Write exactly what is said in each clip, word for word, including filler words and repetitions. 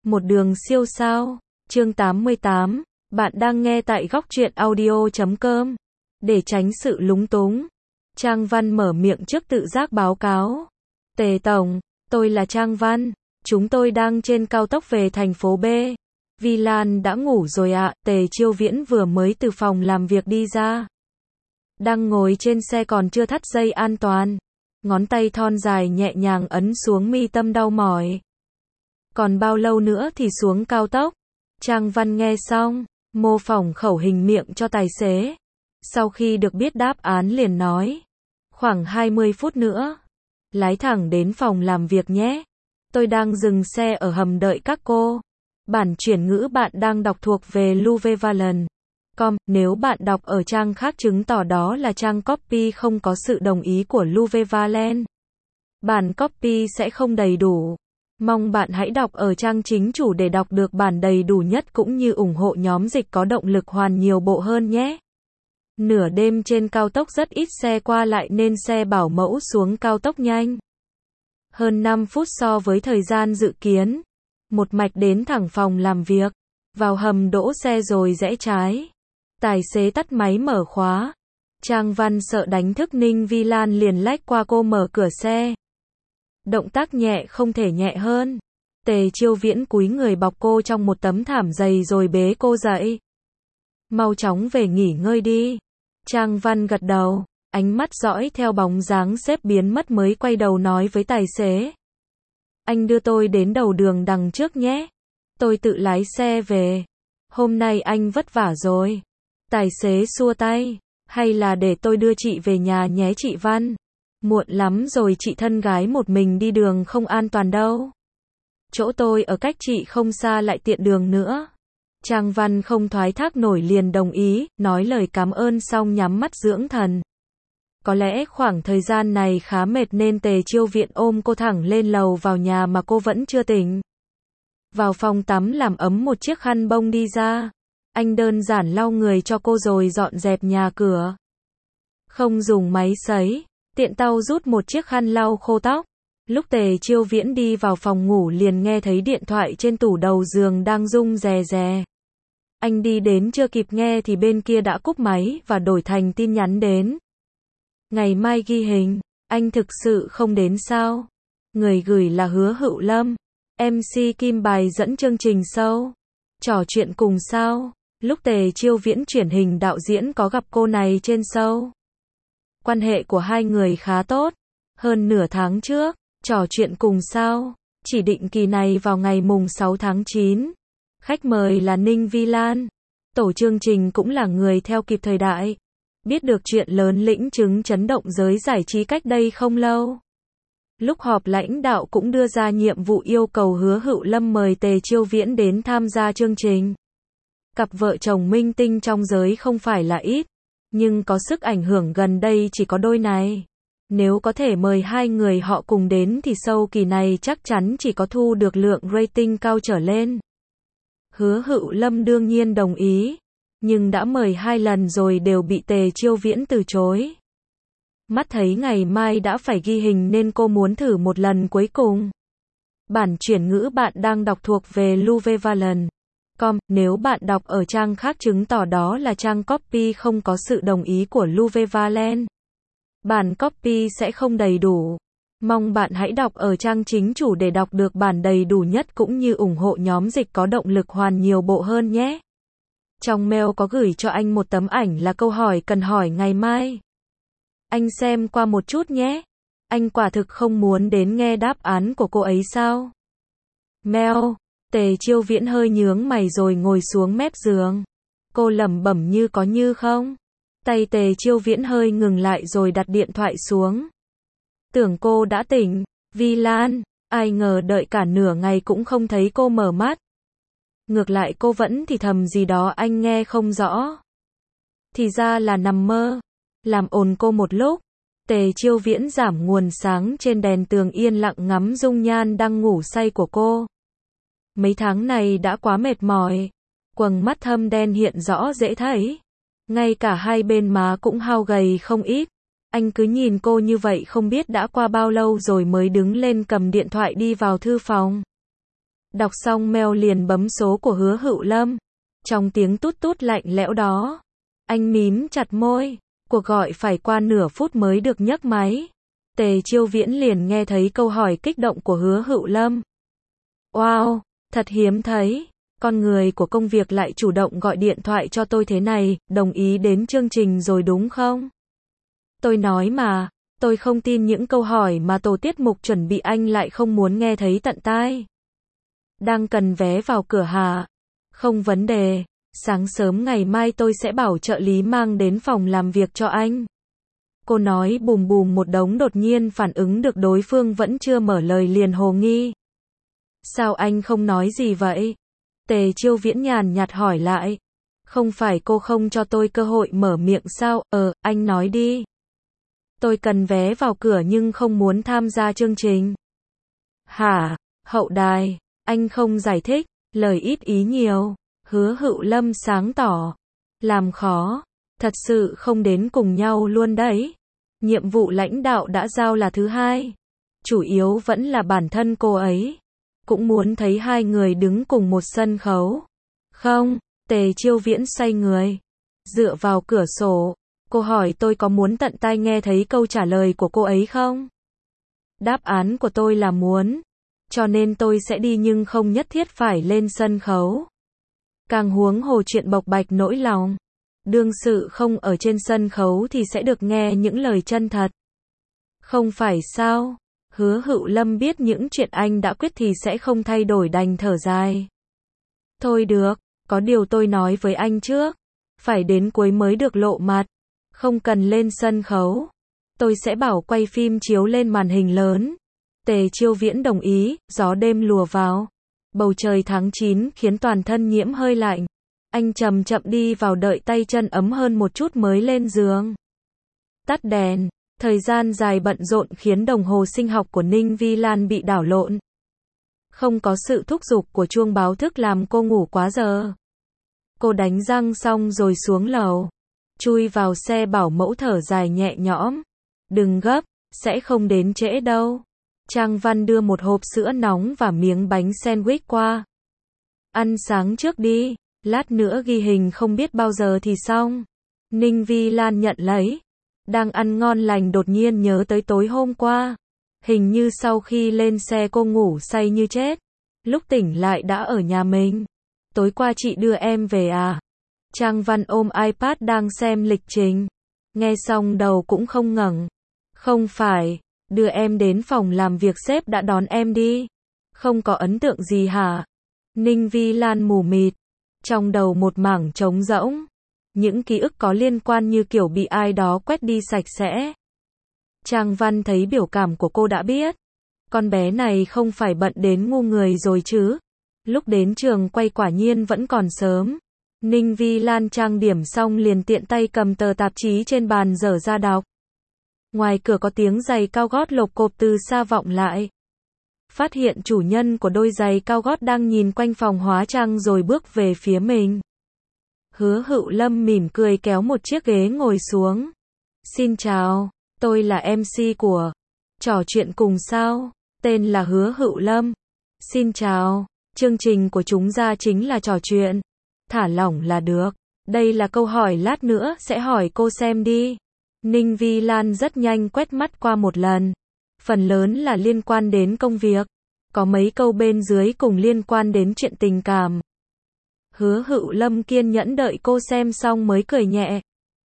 Một đường siêu sao, chương tám mươi tám, bạn đang nghe tại góc truyện audio chấm com. Để tránh sự lúng túng, Trang Văn mở miệng trước tự giác báo cáo. Tề Tổng, tôi là Trang Văn, chúng tôi đang trên cao tốc về thành phố B. Vi Lan đã ngủ rồi ạ, Tề Chiêu Viễn vừa mới từ phòng làm việc đi ra. Đang ngồi trên xe còn chưa thắt dây an toàn. Ngón tay thon dài nhẹ nhàng ấn xuống mi tâm đau mỏi. Còn bao lâu nữa thì xuống cao tốc? Trang Văn nghe xong, mô phỏng khẩu hình miệng cho tài xế. Sau khi được biết đáp án liền nói. Khoảng hai mươi phút nữa. Lái thẳng đến phòng làm việc nhé. Tôi đang dừng xe ở hầm đợi các cô. Bản chuyển ngữ bạn đang đọc thuộc về Luvevalent. Com, nếu bạn đọc ở trang khác chứng tỏ đó là trang copy không có sự đồng ý của Luvevalent. Bản copy sẽ không đầy đủ. Mong bạn hãy đọc ở trang chính chủ để đọc được bản đầy đủ nhất cũng như ủng hộ nhóm dịch có động lực hoàn nhiều bộ hơn nhé. Nửa đêm trên cao tốc rất ít xe qua lại nên xe bảo mẫu xuống cao tốc nhanh. Hơn năm phút so với thời gian dự kiến. Một mạch đến thẳng phòng làm việc. Vào hầm đỗ xe rồi rẽ trái. Tài xế tắt máy mở khóa. Trang Văn sợ đánh thức Ninh Vi Lan liền lách qua cô mở cửa xe. Động tác nhẹ không thể nhẹ hơn. Tề Chiêu Viễn cúi người bọc cô trong một tấm thảm dày rồi bế cô dậy. Mau chóng về nghỉ ngơi đi. Trang Văn gật đầu, ánh mắt dõi theo bóng dáng xếp biến mất mới quay đầu nói với tài xế. Anh đưa tôi đến đầu đường đằng trước nhé. Tôi tự lái xe về. Hôm nay anh vất vả rồi. Tài xế xua tay. Hay là để tôi đưa chị về nhà nhé chị Văn. Muộn lắm rồi chị thân gái một mình đi đường không an toàn đâu. Chỗ tôi ở cách chị không xa lại tiện đường nữa. Trang Văn không thoái thác nổi liền đồng ý, nói lời cảm ơn xong nhắm mắt dưỡng thần. Có lẽ khoảng thời gian này khá mệt nên Tề Chiêu Viễn ôm cô thẳng lên lầu vào nhà mà cô vẫn chưa tỉnh. Vào phòng tắm làm ấm một chiếc khăn bông đi ra. Anh đơn giản lau người cho cô rồi dọn dẹp nhà cửa. Không dùng máy sấy, tiện tay rút một chiếc khăn lau khô tóc. Lúc Tề Chiêu Viễn đi vào phòng ngủ liền nghe thấy điện thoại trên tủ đầu giường đang rung rè rè. Anh đi đến chưa kịp nghe thì bên kia đã cúp máy và đổi thành tin nhắn đến. Ngày mai ghi hình, anh thực sự không đến sao? Người gửi là Hứa Hữu Lâm, em xê Kim Bài dẫn chương trình show. Trò chuyện cùng sao? Lúc Tề Chiêu Viễn chuyển hình đạo diễn có gặp cô này trên show. Quan hệ của hai người khá tốt. Hơn nửa tháng trước, trò chuyện cùng sao? Chỉ định kỳ này vào ngày mùng sáu tháng chín. Khách mời là Ninh Vi Lan. Tổ chương trình cũng là người theo kịp thời đại. Biết được chuyện lớn lĩnh chứng chấn động giới giải trí cách đây không lâu. Lúc họp lãnh đạo cũng đưa ra nhiệm vụ yêu cầu Hứa Hữu Lâm mời Tề Chiêu Viễn đến tham gia chương trình. Cặp vợ chồng minh tinh trong giới không phải là ít, nhưng có sức ảnh hưởng gần đây chỉ có đôi này. Nếu có thể mời hai người họ cùng đến thì show kỳ này chắc chắn chỉ có thu được lượng rating cao trở lên. Hứa Hữu Lâm đương nhiên đồng ý, nhưng đã mời hai lần rồi đều bị Tề Chiêu Viễn từ chối. Mắt thấy ngày mai đã phải ghi hình nên cô muốn thử một lần cuối cùng. Bản chuyển ngữ bạn đang đọc thuộc về Luvevalent. Com, nếu bạn đọc ở trang khác chứng tỏ đó là trang copy không có sự đồng ý của Luvevalent. Bản copy sẽ không đầy đủ. Mong bạn hãy đọc ở trang chính chủ để đọc được bản đầy đủ nhất cũng như ủng hộ nhóm dịch có động lực hoàn nhiều bộ hơn nhé. Trong mail có gửi cho anh một tấm ảnh là câu hỏi cần hỏi ngày mai. Anh xem qua một chút nhé. Anh quả thực không muốn đến nghe đáp án của cô ấy sao? Mail. Tề Chiêu Viễn hơi nhướng mày rồi ngồi xuống mép giường. Cô lẩm bẩm như có như không. Tay Tề Chiêu Viễn hơi ngừng lại rồi đặt điện thoại xuống. Tưởng cô đã tỉnh. Vi Lan, ai ngờ đợi cả nửa ngày cũng không thấy cô mở mắt. Ngược lại cô vẫn thì thầm gì đó anh nghe không rõ. Thì ra là nằm mơ. Làm ồn cô một lúc. Tề Chiêu Viễn giảm nguồn sáng trên đèn tường yên lặng ngắm dung nhan đang ngủ say của cô. Mấy tháng này đã quá mệt mỏi. Quầng mắt thâm đen hiện rõ dễ thấy. Ngay cả hai bên má cũng hao gầy không ít. Anh cứ nhìn cô như vậy không biết đã qua bao lâu rồi mới đứng lên cầm điện thoại đi vào thư phòng. Đọc xong mail liền bấm số của Hứa Hữu Lâm. Trong tiếng tút tút lạnh lẽo đó, anh mím chặt môi. Cuộc gọi phải qua nửa phút mới được nhấc máy. Tề Chiêu Viễn liền nghe thấy câu hỏi kích động của Hứa Hữu Lâm. Wow, thật hiếm thấy. Con người của công việc lại chủ động gọi điện thoại cho tôi thế này, đồng ý đến chương trình rồi đúng không? Tôi nói mà, tôi không tin những câu hỏi mà tổ tiết mục chuẩn bị anh lại không muốn nghe thấy tận tai. Đang cần vé vào cửa hả? Không vấn đề, sáng sớm ngày mai tôi sẽ bảo trợ lý mang đến phòng làm việc cho anh. Cô nói bùm bùm một đống, đột nhiên phản ứng được đối phương vẫn chưa mở lời liền hồ nghi. Sao anh không nói gì vậy? Tề Chiêu Viễn nhàn nhạt hỏi lại. Không phải cô không cho tôi cơ hội mở miệng sao? Ờ, anh nói đi. Tôi cần vé vào cửa nhưng không muốn tham gia chương trình. Hả? Hậu đài, anh không giải thích, lời ít ý nhiều. Hứa Hữu Lâm sáng tỏ. Làm khó, thật sự không đến cùng nhau luôn đấy. Nhiệm vụ lãnh đạo đã giao là thứ hai. Chủ yếu vẫn là bản thân cô ấy. Cũng muốn thấy hai người đứng cùng một sân khấu. Không, Tề Chiêu Viễn xoay người. Dựa vào cửa sổ. Cô hỏi tôi có muốn tận tai nghe thấy câu trả lời của cô ấy không? Đáp án của tôi là muốn. Cho nên tôi sẽ đi nhưng không nhất thiết phải lên sân khấu. Càng huống hồ chuyện bộc bạch nỗi lòng. Đương sự không ở trên sân khấu thì sẽ được nghe những lời chân thật. Không phải sao? Hứa Hữu Lâm biết những chuyện anh đã quyết thì sẽ không thay đổi, đành thở dài. Thôi được, có điều tôi nói với anh trước. Phải đến cuối mới được lộ mặt. Không cần lên sân khấu. Tôi sẽ bảo quay phim chiếu lên màn hình lớn. Tề Chiêu Viễn đồng ý. Gió đêm lùa vào. Bầu trời tháng chín khiến toàn thân nhiễm hơi lạnh. Anh chậm chậm đi vào, đợi tay chân ấm hơn một chút mới lên giường. Tắt đèn. Thời gian dài bận rộn khiến đồng hồ sinh học của Ninh Vi Lan bị đảo lộn. Không có sự thúc giục của chuông báo thức làm cô ngủ quá giờ. Cô đánh răng xong rồi xuống lầu. Chui vào xe bảo mẫu thở dài nhẹ nhõm. Đừng gấp, sẽ không đến trễ đâu. Trang Văn đưa một hộp sữa nóng và miếng bánh sandwich qua. Ăn sáng trước đi, lát nữa ghi hình không biết bao giờ thì xong. Ninh Vi Lan nhận lấy. Đang ăn ngon lành đột nhiên nhớ tới tối hôm qua. Hình như sau khi lên xe cô ngủ say như chết. Lúc tỉnh lại đã ở nhà mình. Tối qua chị đưa em về à? Trang Văn ôm iPad đang xem lịch trình. Nghe xong đầu cũng không ngẩng. Không phải, đưa em đến phòng làm việc sếp đã đón em đi. Không có ấn tượng gì hả? Ninh Vi Lan mù mịt. Trong đầu một mảng trống rỗng. Những ký ức có liên quan như kiểu bị ai đó quét đi sạch sẽ. Trang Văn thấy biểu cảm của cô đã biết. Con bé này không phải bận đến ngu người rồi chứ. Lúc đến trường quay quả nhiên vẫn còn sớm. Ninh Vi Lan trang điểm xong liền tiện tay cầm tờ tạp chí trên bàn dở ra đọc. Ngoài cửa có tiếng giày cao gót lộp cộp từ xa vọng lại. Phát hiện chủ nhân của đôi giày cao gót đang nhìn quanh phòng hóa trang rồi bước về phía mình. Hứa Hữu Lâm mỉm cười kéo một chiếc ghế ngồi xuống. Xin chào, tôi là em xê của Trò Chuyện Cùng Sao, tên là Hứa Hữu Lâm. Xin chào, chương trình của chúng ta chính là trò chuyện. Thả lỏng là được. Đây là câu hỏi lát nữa sẽ hỏi cô xem đi. Ninh Vi Lan rất nhanh quét mắt qua một lần. Phần lớn là liên quan đến công việc. Có mấy câu bên dưới cùng liên quan đến chuyện tình cảm. Hứa Hữu Lâm kiên nhẫn đợi cô xem xong mới cười nhẹ.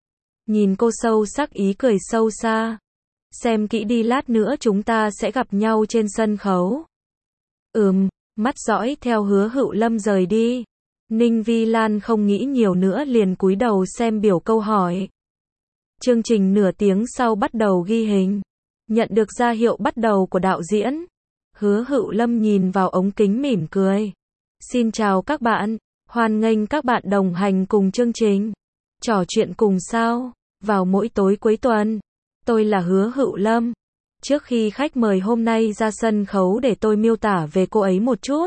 Nhìn cô sâu sắc ý cười sâu xa. Xem kỹ đi, lát nữa chúng ta sẽ gặp nhau trên sân khấu. Ừm, mắt dõi theo Hứa Hữu Lâm rời đi. Ninh Vi Lan không nghĩ nhiều nữa liền cúi đầu xem biểu câu hỏi. Chương trình nửa tiếng sau bắt đầu ghi hình. Nhận được ra hiệu bắt đầu của đạo diễn. Hứa Hữu Lâm nhìn vào ống kính mỉm cười. Xin chào các bạn, hoan nghênh các bạn đồng hành cùng chương trình Trò Chuyện Cùng Sao, vào mỗi tối cuối tuần. Tôi là Hứa Hữu Lâm. Trước khi khách mời hôm nay ra sân khấu để tôi miêu tả về cô ấy một chút.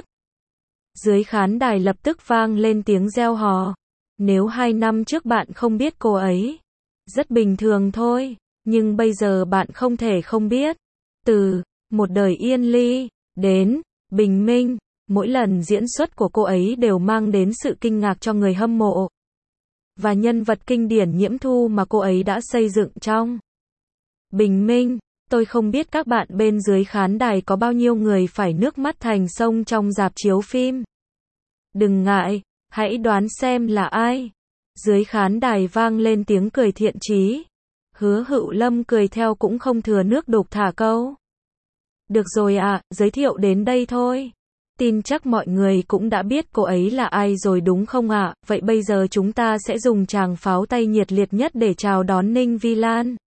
Dưới khán đài lập tức vang lên tiếng reo hò. Nếu hai năm trước bạn không biết cô ấy, rất bình thường thôi, nhưng bây giờ bạn không thể không biết. Từ một đời yên ly đến bình minh, Mỗi lần diễn xuất của cô ấy đều mang đến sự kinh ngạc cho người hâm mộ. Và nhân vật kinh điển Nhiễm Thu mà cô ấy đã xây dựng trong Bình Minh. Tôi không biết các bạn bên dưới khán đài có bao nhiêu người phải nước mắt thành sông trong rạp chiếu phim. Đừng ngại, hãy đoán xem là ai. Dưới khán đài vang lên tiếng cười thiện chí. Hứa Hữu Lâm cười theo cũng không thừa nước đục thả câu. Được rồi ạ, à, giới thiệu đến đây thôi. Tin chắc mọi người cũng đã biết cô ấy là ai rồi đúng không ạ? À? Vậy bây giờ chúng ta sẽ dùng tràng pháo tay nhiệt liệt nhất để chào đón Ninh Vi Lan.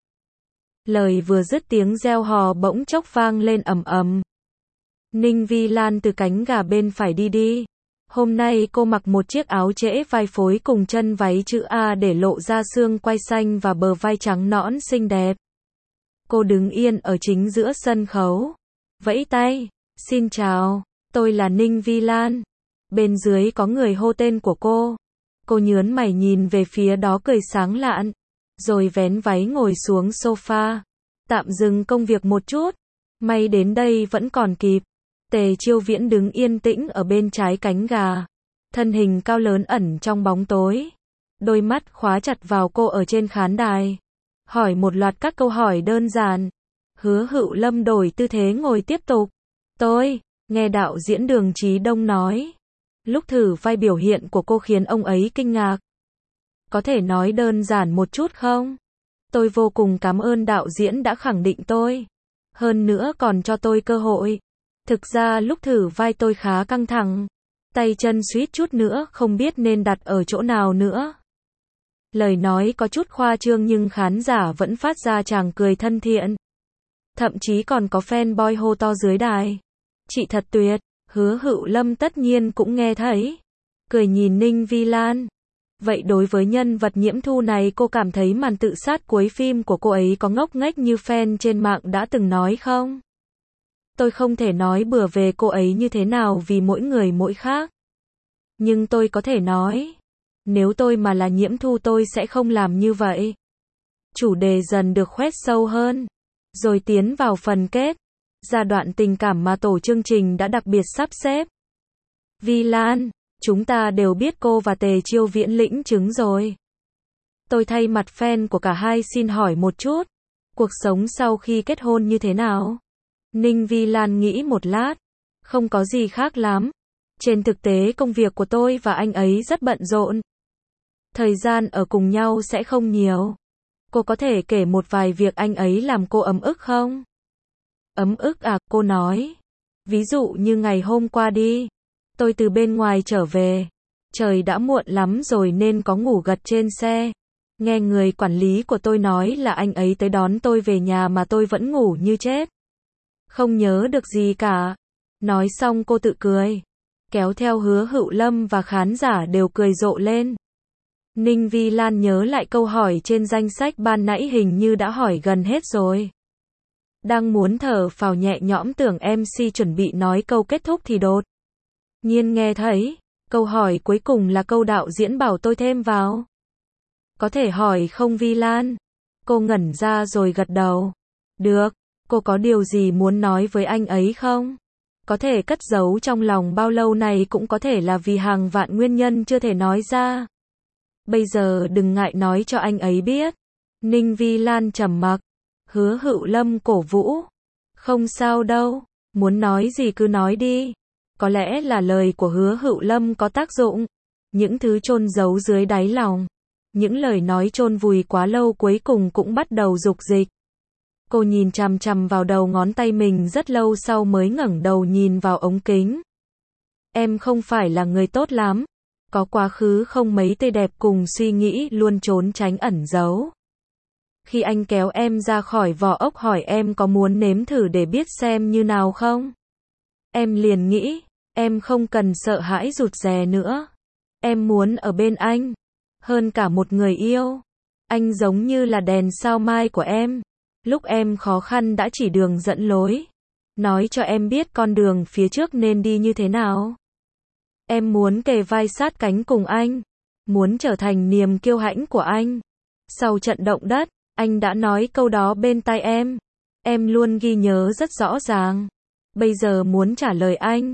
Lời vừa dứt tiếng reo hò bỗng chốc vang lên ầm ầm. Ninh Vi Lan từ cánh gà bên phải đi đi. Hôm nay cô mặc một chiếc áo trễ vai phối cùng chân váy chữ A để lộ ra xương quai xanh và bờ vai trắng nõn xinh đẹp. Cô đứng yên ở chính giữa sân khấu. Vẫy tay. Xin chào, tôi là Ninh Vi Lan. Bên dưới có người hô tên của cô. Cô nhớn mày nhìn về phía đó cười sáng lạn. Rồi vén váy ngồi xuống sofa. Tạm dừng công việc một chút. May đến đây vẫn còn kịp. Tề Chiêu Viễn đứng yên tĩnh ở bên trái cánh gà. Thân hình cao lớn ẩn trong bóng tối. Đôi mắt khóa chặt vào cô ở trên khán đài. Hỏi một loạt các câu hỏi đơn giản. Hứa Hữu Lâm đổi tư thế ngồi tiếp tục. Tôi, nghe đạo diễn Đường Chí Đông nói. Lúc thử vai biểu hiện của cô khiến ông ấy kinh ngạc. Có thể nói đơn giản một chút không? Tôi vô cùng cảm ơn đạo diễn đã khẳng định tôi. Hơn nữa còn cho tôi cơ hội. Thực ra lúc thử vai tôi khá căng thẳng. Tay chân suýt chút nữa không biết nên đặt ở chỗ nào nữa. Lời nói có chút khoa trương nhưng khán giả vẫn phát ra tràng cười thân thiện. Thậm chí còn có fanboy hô to dưới đài. Chị thật tuyệt. Hứa Hữu Lâm tất nhiên cũng nghe thấy. Cười nhìn Ninh Vi Lan. Vậy đối với nhân vật Nhiễm Thu này cô cảm thấy màn tự sát cuối phim của cô ấy có ngốc nghếch như fan trên mạng đã từng nói không? Tôi không thể nói bừa về cô ấy như thế nào vì mỗi người mỗi khác. Nhưng tôi có thể nói. Nếu tôi mà là Nhiễm Thu tôi sẽ không làm như vậy. Chủ đề dần được khoét sâu hơn. Rồi tiến vào phần kết. Giai đoạn tình cảm mà tổ chương trình đã đặc biệt sắp xếp. Vi Lan, chúng ta đều biết cô và Tề Chiêu Viễn lĩnh chứng rồi. Tôi thay mặt fan của cả hai xin hỏi một chút. Cuộc sống sau khi kết hôn như thế nào? Ninh Vi Lan nghĩ một lát. Không có gì khác lắm. Trên thực tế công việc của tôi và anh ấy rất bận rộn. Thời gian ở cùng nhau sẽ không nhiều. Cô có thể kể một vài việc anh ấy làm cô ấm ức không? Ấm ức à, cô nói. Ví dụ như ngày hôm qua đi. Tôi từ bên ngoài trở về. Trời đã muộn lắm rồi nên có ngủ gật trên xe. Nghe người quản lý của tôi nói là anh ấy tới đón tôi về nhà mà tôi vẫn ngủ như chết. Không nhớ được gì cả. Nói xong cô tự cười. Kéo theo Hứa Hữu Lâm và khán giả đều cười rộ lên. Ninh Vi Lan nhớ lại câu hỏi trên danh sách ban nãy hình như đã hỏi gần hết rồi. Đang muốn thở phào nhẹ nhõm tưởng em xê chuẩn bị nói câu kết thúc thì đột nhiên nghe thấy, câu hỏi cuối cùng là câu đạo diễn bảo tôi thêm vào. Có thể hỏi không Vi Lan? Cô ngẩn ra rồi gật đầu. Được, cô có điều gì muốn nói với anh ấy không? Có thể cất giấu trong lòng bao lâu này cũng có thể là vì hàng vạn nguyên nhân chưa thể nói ra. Bây giờ đừng ngại nói cho anh ấy biết. Ninh Vi Lan trầm mặc. Hứa Hữu Lâm cổ vũ. Không sao đâu, muốn nói gì cứ nói đi. Có lẽ là lời của Hứa Hữu Lâm có tác dụng. Những thứ chôn giấu dưới đáy lòng. Những lời nói chôn vùi quá lâu cuối cùng cũng bắt đầu dục dịch. Cô nhìn chằm chằm vào đầu ngón tay mình rất lâu sau mới ngẩng đầu nhìn vào ống kính. Em không phải là người tốt lắm. Có quá khứ không mấy tươi đẹp cùng suy nghĩ luôn trốn tránh ẩn giấu. Khi anh kéo em ra khỏi vỏ ốc hỏi em có muốn nếm thử để biết xem như nào không? Em liền nghĩ, em không cần sợ hãi rụt rè nữa. Em muốn ở bên anh. Hơn cả một người yêu. Anh giống như là đèn sao mai của em. Lúc em khó khăn đã chỉ đường dẫn lối. Nói cho em biết con đường phía trước nên đi như thế nào. Em muốn kề vai sát cánh cùng anh. Muốn trở thành niềm kiêu hãnh của anh. Sau trận động đất, anh đã nói câu đó bên tai em. Em luôn ghi nhớ rất rõ ràng. Bây giờ muốn trả lời anh.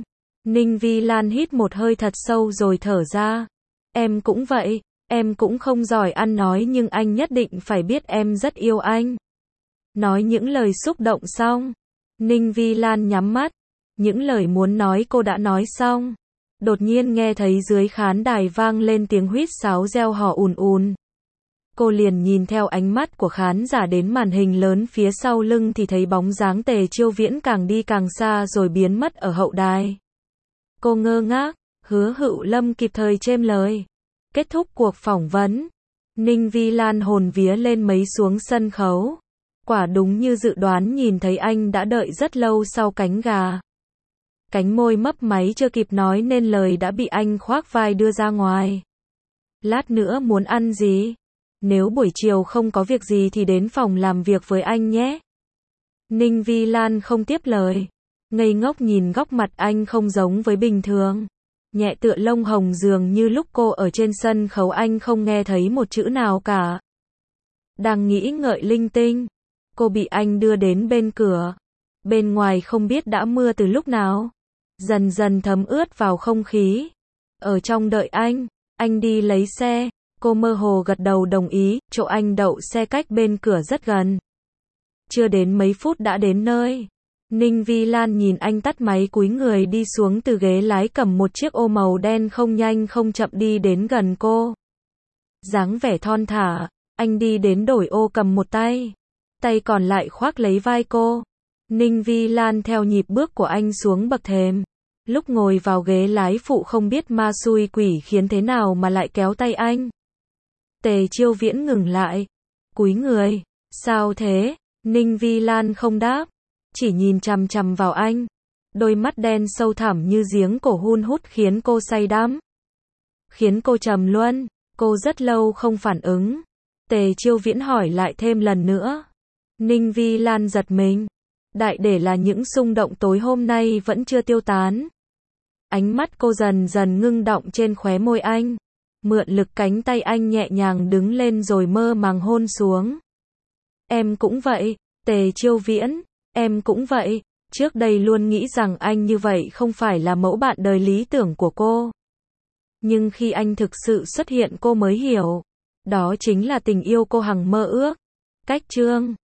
Ninh Vi Lan hít một hơi thật sâu rồi thở ra. Em cũng vậy, em cũng không giỏi ăn nói nhưng anh nhất định phải biết em rất yêu anh. Nói những lời xúc động xong, Ninh Vi Lan nhắm mắt. Những lời muốn nói cô đã nói xong. Đột nhiên nghe thấy dưới khán đài vang lên tiếng huýt sáo reo hò ùn ùn. Cô liền nhìn theo ánh mắt của khán giả đến màn hình lớn phía sau lưng thì thấy bóng dáng Tề Chiêu Viễn càng đi càng xa rồi biến mất ở hậu đài. Cô ngơ ngác, Hứa Hữu Lâm kịp thời chêm lời. Kết thúc cuộc phỏng vấn, Ninh Vi Lan hồn vía lên mấy xuống sân khấu. Quả đúng như dự đoán, nhìn thấy anh đã đợi rất lâu sau cánh gà. Cánh môi mấp máy chưa kịp nói nên lời đã bị anh khoác vai đưa ra ngoài. Lát nữa muốn ăn gì? Nếu buổi chiều không có việc gì thì đến phòng làm việc với anh nhé. Ninh Vi Lan không tiếp lời. Ngây ngốc nhìn góc mặt anh không giống với bình thường. Nhẹ tựa lông hồng dường như lúc cô ở trên sân khấu anh không nghe thấy một chữ nào cả. Đang nghĩ ngợi linh tinh, cô bị anh đưa đến bên cửa. Bên ngoài không biết đã mưa từ lúc nào. Dần dần thấm ướt vào không khí. Ở trong đợi anh, anh đi lấy xe. Cô mơ hồ gật đầu đồng ý, chỗ anh đậu xe cách bên cửa rất gần. Chưa đến mấy phút đã đến nơi. Ninh Vi Lan nhìn anh tắt máy cúi người đi xuống từ ghế lái cầm một chiếc ô màu đen không nhanh không chậm đi đến gần cô. Dáng vẻ thon thả, anh đi đến đổi ô cầm một tay. Tay còn lại khoác lấy vai cô. Ninh Vi Lan theo nhịp bước của anh xuống bậc thềm. Lúc ngồi vào ghế lái phụ không biết ma xui quỷ khiến thế nào mà lại kéo tay anh. Tề Chiêu Viễn ngừng lại. Cúi người. Sao thế? Ninh Vi Lan không đáp. Chỉ nhìn chằm chằm vào anh. Đôi mắt đen sâu thẳm như giếng cổ hun hút khiến cô say đắm. Khiến cô trầm luân. Cô rất lâu không phản ứng. Tề Chiêu Viễn hỏi lại thêm lần nữa. Ninh Vi Lan giật mình. Đại để là những xung động tối hôm nay vẫn chưa tiêu tán. Ánh mắt cô dần dần ngưng đọng trên khóe môi anh. Mượn lực cánh tay anh nhẹ nhàng đứng lên rồi mơ màng hôn xuống. Em cũng vậy, Tề Chiêu Viễn, em cũng vậy. Trước đây luôn nghĩ rằng anh như vậy không phải là mẫu bạn đời lý tưởng của cô. Nhưng khi anh thực sự xuất hiện cô mới hiểu. Đó chính là tình yêu cô hằng mơ ước. Cách chương